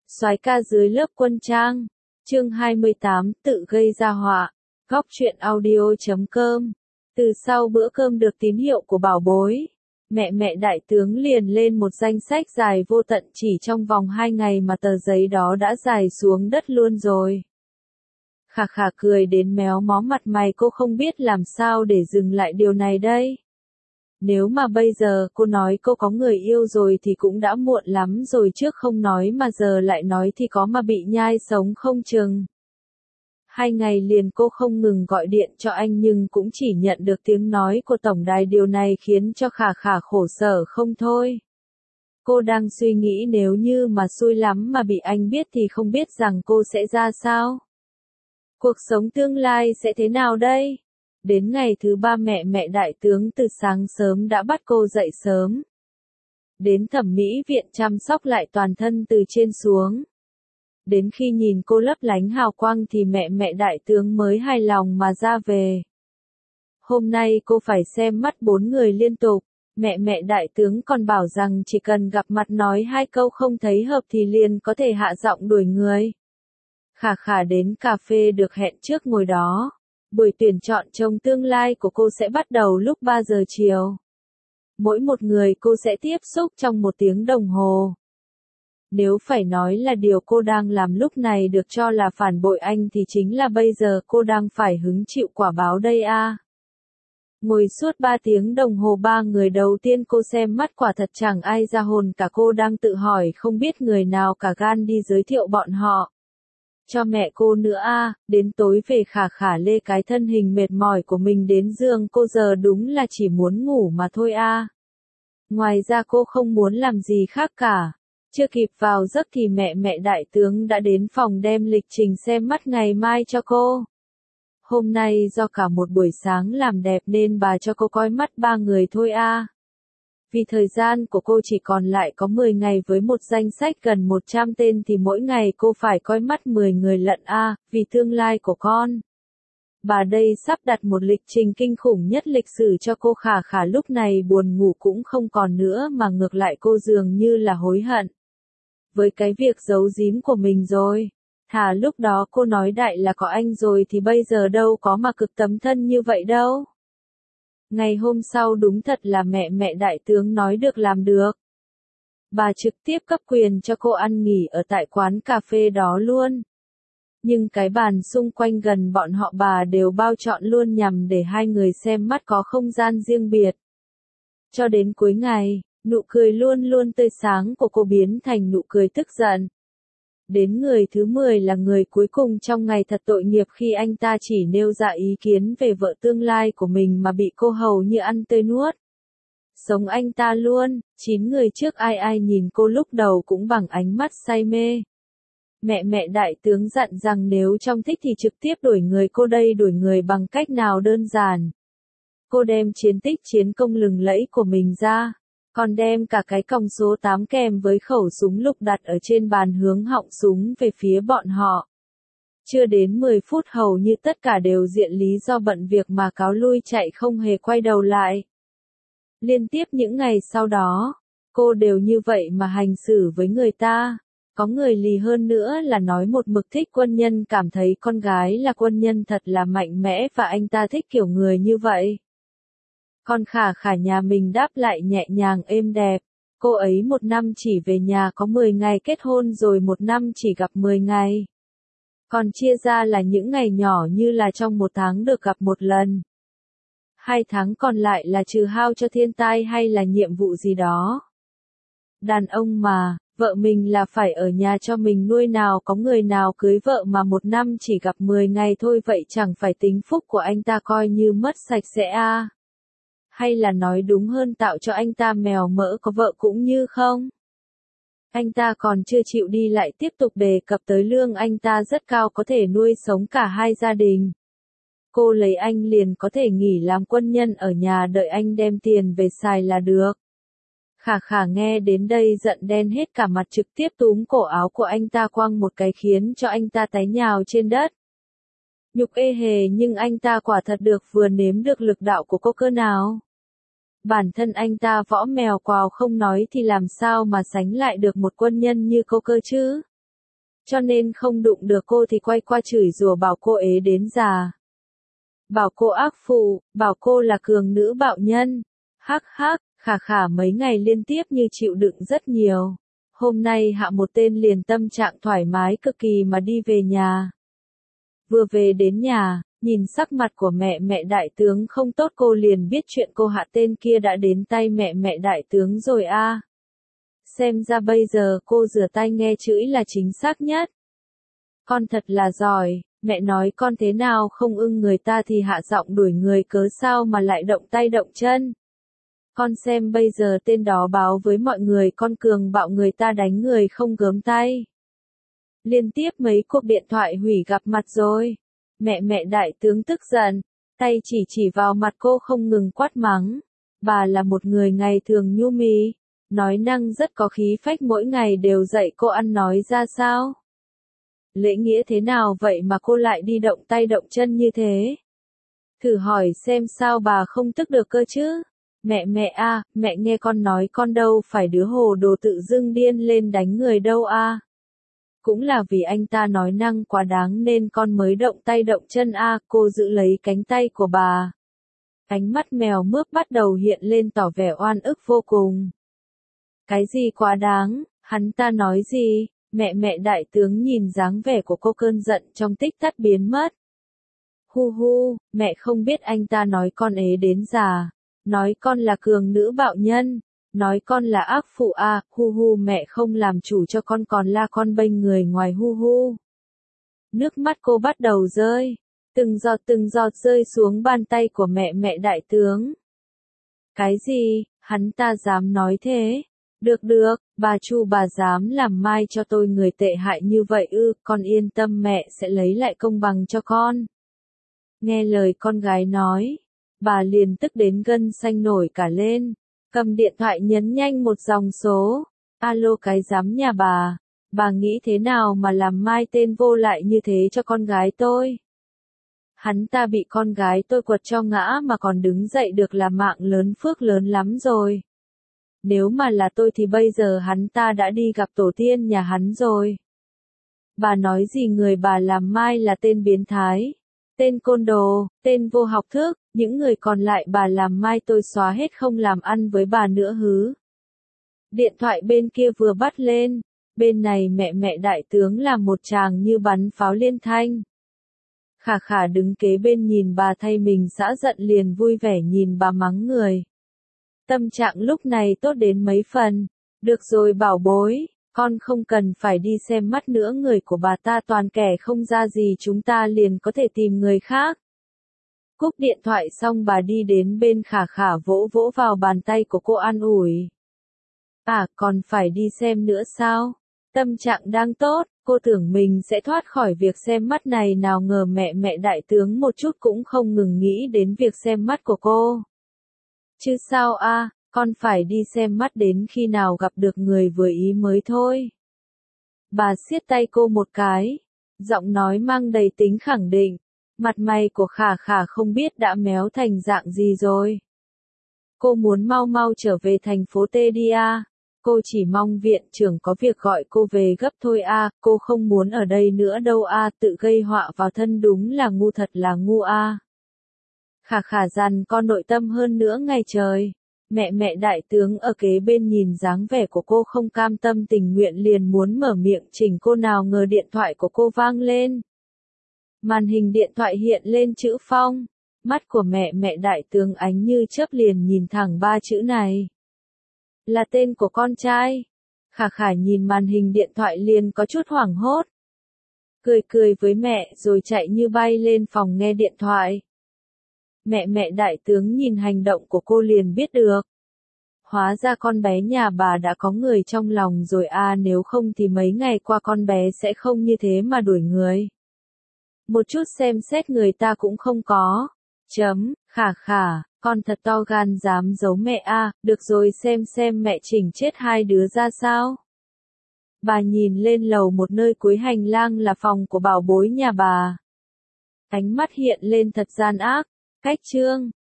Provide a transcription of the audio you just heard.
Soái ca dưới lớp quân trang. Chương 28, tự gây ra họa. Góc truyện audio.com. Từ sau bữa cơm được tín hiệu của bảo bối, mẹ đại tướng liền lên một danh sách dài vô tận, chỉ trong vòng 2 ngày mà tờ giấy đó đã dài xuống đất luôn rồi. Khà khà cười đến méo mó mặt mày, cô không biết làm sao để dừng lại điều này đây. Nếu mà bây giờ cô nói cô có người yêu rồi thì cũng đã muộn lắm rồi, trước không nói mà giờ lại nói thì có mà bị nhai sống không chừng. 2 ngày liền cô không ngừng gọi điện cho anh nhưng cũng chỉ nhận được tiếng nói của tổng đài, điều này khiến cho Khà Khà khổ sở không thôi. Cô đang suy nghĩ nếu như mà xui lắm mà bị anh biết thì không biết rằng cô sẽ ra sao. Cuộc sống tương lai sẽ thế nào đây? Đến ngày thứ 3 mẹ đại tướng từ sáng sớm đã bắt cô dậy sớm. Đến thẩm mỹ viện chăm sóc lại toàn thân từ trên xuống. Đến khi nhìn cô lấp lánh hào quang thì mẹ đại tướng mới hài lòng mà ra về. Hôm nay cô phải xem mắt 4 người liên tục. Mẹ đại tướng còn bảo rằng chỉ cần gặp mặt nói 2 câu không thấy hợp thì liền có thể hạ giọng đuổi người. Khà Khà đến cà phê được hẹn trước ngồi đó. Buổi tuyển chọn chồng tương lai của cô sẽ bắt đầu lúc 3 giờ chiều. Mỗi một người cô sẽ tiếp xúc trong 1 tiếng đồng hồ. Nếu phải nói là điều cô đang làm lúc này được cho là phản bội anh thì chính là bây giờ cô đang phải hứng chịu quả báo đây à. Ngồi suốt 3 tiếng đồng hồ 3 người đầu tiên cô xem mắt quả thật chẳng ai ra hồn cả, cô đang tự hỏi không biết người nào cả gan đi giới thiệu bọn họ cho mẹ cô nữa à. Đến tối về Khà Khà lê cái thân hình mệt mỏi của mình đến giường, cô giờ đúng là chỉ muốn ngủ mà thôi à. Ngoài ra cô không muốn làm gì khác cả. Chưa kịp vào giấc thì mẹ đại tướng đã đến phòng đem lịch trình xem mắt ngày mai cho cô. Hôm nay do cả một buổi sáng làm đẹp nên bà cho cô coi mắt 3 người thôi à. Vì thời gian của cô chỉ còn lại có 10 ngày với một danh sách gần 100 tên thì mỗi ngày cô phải coi mắt 10 người lận à, vì tương lai của con. Bà đây sắp đặt một lịch trình kinh khủng nhất lịch sử cho cô. Khà Khà lúc này buồn ngủ cũng không còn nữa mà ngược lại cô dường như là hối hận với cái việc giấu giếm của mình rồi. Thà lúc đó cô nói đại là có anh rồi thì bây giờ đâu có mà cực tấm thân như vậy đâu. Ngày hôm sau đúng thật là mẹ đại tướng nói được làm được. Bà trực tiếp cấp quyền cho cô ăn nghỉ ở tại quán cà phê đó luôn. Nhưng cái bàn xung quanh gần bọn họ bà đều bao trọn luôn nhằm để 2 người xem mắt có không gian riêng biệt. Cho đến cuối ngày, nụ cười luôn luôn tươi sáng của cô biến thành nụ cười tức giận. Đến người thứ 10 là người cuối cùng trong ngày, thật tội nghiệp khi anh ta chỉ nêu ra ý kiến về vợ tương lai của mình mà bị cô hầu như ăn tươi nuốt sống anh ta luôn. 9 người trước ai nhìn cô lúc đầu cũng bằng ánh mắt say mê. Mẹ đại tướng dặn rằng nếu trong thích thì trực tiếp đuổi người. Cô đây đuổi người bằng cách nào đơn giản. Cô đem chiến tích chiến công lừng lẫy của mình ra, còn đem cả cái còng số 8 kèm với khẩu súng lục đặt ở trên bàn hướng họng súng về phía bọn họ. Chưa đến 10 phút hầu như tất cả đều diện lý do bận việc mà cáo lui chạy không hề quay đầu lại. Liên tiếp những ngày sau đó, cô đều như vậy mà hành xử với người ta. Có người lì hơn nữa là nói một mực thích quân nhân, cảm thấy con gái là quân nhân thật là mạnh mẽ và anh ta thích kiểu người như vậy. Còn Khà Khà nhà mình đáp lại nhẹ nhàng êm đẹp. Cô ấy 1 năm chỉ về nhà có 10 ngày, kết hôn rồi 1 năm chỉ gặp 10 ngày. Còn chia ra là những ngày nhỏ như là trong 1 tháng được gặp 1 lần. 2 tháng còn lại là trừ hao cho thiên tai hay là nhiệm vụ gì đó. Đàn ông mà, vợ mình là phải ở nhà cho mình nuôi, nào có người nào cưới vợ mà 1 năm chỉ gặp 10 ngày thôi, vậy chẳng phải tính phúc của anh ta coi như mất sạch sẽ à? Hay là nói đúng hơn tạo cho anh ta mèo mỡ có vợ cũng như không? Anh ta còn chưa chịu đi lại tiếp tục đề cập tới lương anh ta rất cao, có thể nuôi sống cả 2 gia đình. Cô lấy anh liền có thể nghỉ làm quân nhân ở nhà đợi anh đem tiền về xài là được. Khà Khà nghe đến đây giận đen hết cả mặt, trực tiếp túm cổ áo của anh ta quăng một cái khiến cho anh ta té nhào trên đất. Nhục ê hề, nhưng anh ta quả thật được vừa nếm được lực đạo của cô cơ nào. Bản thân anh ta võ mèo quào không nói thì làm sao mà sánh lại được một quân nhân như cô cơ chứ. cho nên không đụng được cô thì quay qua chửi rủa bảo cô ế đến già. Bảo cô ác phụ, bảo cô là cường nữ bạo nhân. Hắc hắc, Khả Khả mấy ngày liên tiếp như chịu đựng rất nhiều. Hôm nay hạ một tên liền tâm trạng thoải mái cực kỳ mà đi về nhà. Vừa về đến nhà, nhìn sắc mặt của mẹ đại tướng không tốt cô liền biết chuyện cô hạ tên kia đã đến tay mẹ đại tướng rồi a. Xem ra bây giờ cô rửa tay nghe chửi là chính xác nhất. Con thật là giỏi, mẹ nói con thế nào không ưng người ta thì hạ giọng đuổi người cớ sao mà lại động tay động chân. Con xem bây giờ tên đó báo với mọi người con cường bạo người ta đánh người không gớm tay. Liên tiếp mấy cuộc điện thoại hủy gặp mặt rồi. Mẹ đại tướng tức giận, tay chỉ vào mặt cô không ngừng quát mắng. Bà là một người ngày thường nhu mì, nói năng rất có khí phách mỗi ngày đều dạy cô ăn nói ra sao. Lễ nghĩa thế nào vậy mà cô lại đi động tay động chân như thế? Thử hỏi xem sao bà không tức được cơ chứ? Mẹ mẹ nghe con nói con đâu phải đứa hồ đồ tự dưng điên lên đánh người đâu a. Cũng là vì anh ta nói năng quá đáng nên con mới động tay động chân a. Cô giữ lấy cánh tay của bà. Ánh mắt mèo mướp bắt đầu hiện lên tỏ vẻ oan ức vô cùng. Cái gì quá đáng, hắn ta nói gì? Mẹ đại tướng nhìn dáng vẻ của cô cơn giận trong tích tắc biến mất. Hu, mẹ không biết anh ta nói con ế đến già, nói con là cường nữ bạo nhân, nói con là ác phụ a. Hu, mẹ không làm chủ cho con còn la con bênh người ngoài hu. Nước mắt cô bắt đầu rơi, từng giọt rơi xuống bàn tay của mẹ đại tướng. Cái gì, hắn ta dám nói thế? Được, bà Chu bà dám làm mai cho tôi người tệ hại như vậy ư, con yên tâm mẹ sẽ lấy lại công bằng cho con. Nghe lời con gái nói, bà liền tức đến gân xanh nổi cả lên, cầm điện thoại nhấn nhanh một dòng số. Alo cái giám nhà bà nghĩ thế nào mà làm mai tên vô lại như thế cho con gái tôi? Hắn ta bị con gái tôi quật cho ngã mà còn đứng dậy được là mạng lớn phước lớn lắm rồi. Nếu mà là tôi thì bây giờ hắn ta đã đi gặp tổ tiên nhà hắn rồi. Bà nói gì người bà làm mai là tên biến thái, tên côn đồ, tên vô học thức, những người còn lại bà làm mai tôi xóa hết không làm ăn với bà nữa hứ. Điện thoại bên kia vừa bắt lên, bên này mẹ đại tướng là một tràng như bắn pháo liên thanh. Khả đứng kế bên nhìn bà thay mình xã giận liền vui vẻ nhìn bà mắng người. Tâm trạng lúc này tốt đến mấy phần. Được rồi bảo bối, con không cần phải đi xem mắt nữa, người của bà ta toàn kẻ không ra gì, chúng ta liền có thể tìm người khác. Cúp điện thoại xong bà đi đến bên Khả vỗ vào bàn tay của cô an ủi. À còn phải đi xem nữa sao? Tâm trạng đang tốt, cô tưởng mình sẽ thoát khỏi việc xem mắt này, nào ngờ mẹ đại tướng một chút cũng không ngừng nghĩ đến việc xem mắt của cô. Chứ sao a, con phải đi xem mắt đến khi nào gặp được người vừa ý mới thôi. Bà siết tay cô một cái, giọng nói mang đầy tính khẳng định, mặt mày của Khả không biết đã méo thành dạng gì rồi. Cô muốn mau trở về thành phố T đi a. Cô chỉ mong viện trưởng có việc gọi cô về gấp thôi a, cô không muốn ở đây nữa đâu a, tự gây họa vào thân đúng là ngu, thật là ngu a. Khả dằn con nội tâm hơn nữa ngày trời. Mẹ đại tướng ở kế bên nhìn dáng vẻ của cô không cam tâm tình nguyện liền muốn mở miệng chỉnh cô, nào ngờ điện thoại của cô vang lên. Màn hình điện thoại hiện lên chữ Phong, mắt của mẹ đại tướng ánh như chớp liền nhìn thẳng ba chữ này. Là tên của con trai. Khả nhìn màn hình điện thoại liền có chút hoảng hốt. Cười với mẹ rồi chạy như bay lên phòng nghe điện thoại. Mẹ đại tướng nhìn hành động của cô liền biết được. Hóa ra con bé nhà bà đã có người trong lòng rồi a, nếu không thì mấy ngày qua con bé sẽ không như thế mà đuổi người. Một chút xem xét người ta cũng không có. Khả, con thật to gan dám giấu mẹ a, được rồi xem mẹ chỉnh chết hai đứa ra sao. Bà nhìn lên lầu một nơi cuối hành lang là phòng của bảo bối nhà bà. Ánh mắt hiện lên thật gian ác. Cách chương